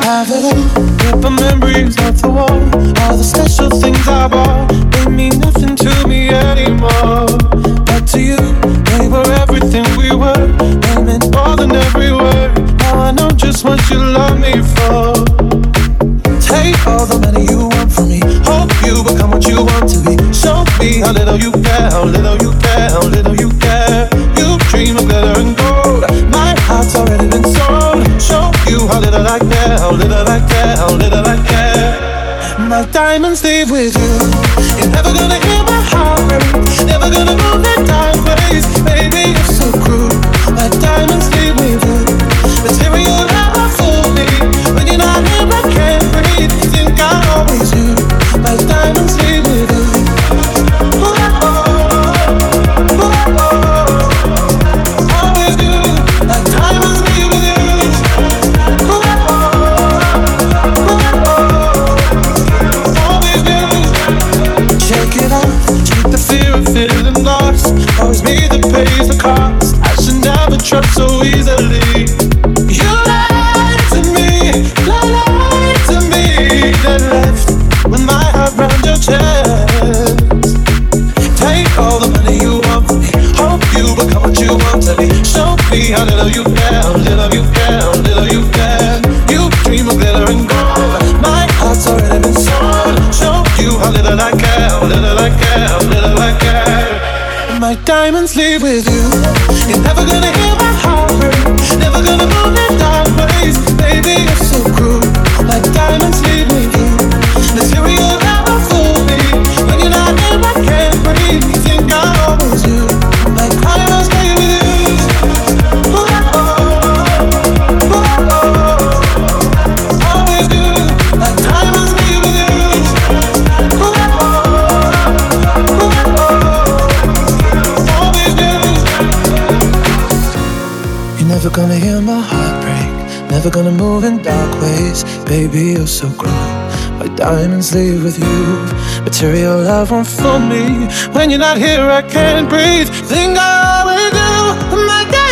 have it all. Rip the memories off the wall. All the special things I bought, they mean nothing to me anymore. But to you, they were everything we were. They meant more than every word. Now I know just what you love me for. Take all the money you want from me. Hope you become what you want to be. Show me how little you care, how little you care, how little you care. You dream of glitter and gold. My heart's already been sold. Show you how little I care, how little I care, how little I care. My diamonds leave with you. You're never gonna hear my heart break. Never gonna move in dark ways. Baby, you're so cruel. My diamonds leave with you. Material never fool me. When you're not here, I can't breathe. You think I always do. My diamonds leave with you. Always do. My diamonds leave with you. Always do. Check it out. Keep the fear of feeling lost. Always me that pays the cost. I should never trust so easily. You lied to me, lied to me. Then left with my heart round your chest. Take all the money you want from me. Hope you become what you want to be. Show me how little you care, how little you care, how little you care. You dream of glitter and gold. My heart's already been sold. Show you how little I care, how little I care, how little I care. My diamonds leave with you. You're never gonna hear my heart break. Never gonna move in dark ways. Baby, you're so cruel. My diamonds leave with you. Material never fool me. When you're not here, I can't breathe. You think I always do. My diamonds leave with you. Always do. My diamonds leave with you. Never gonna hear my heart break. Never gonna move in dark ways. Baby, you're so cruel. My diamonds leave with you. Material love won't fool me. When you're not here, I can't breathe. Think I always do. My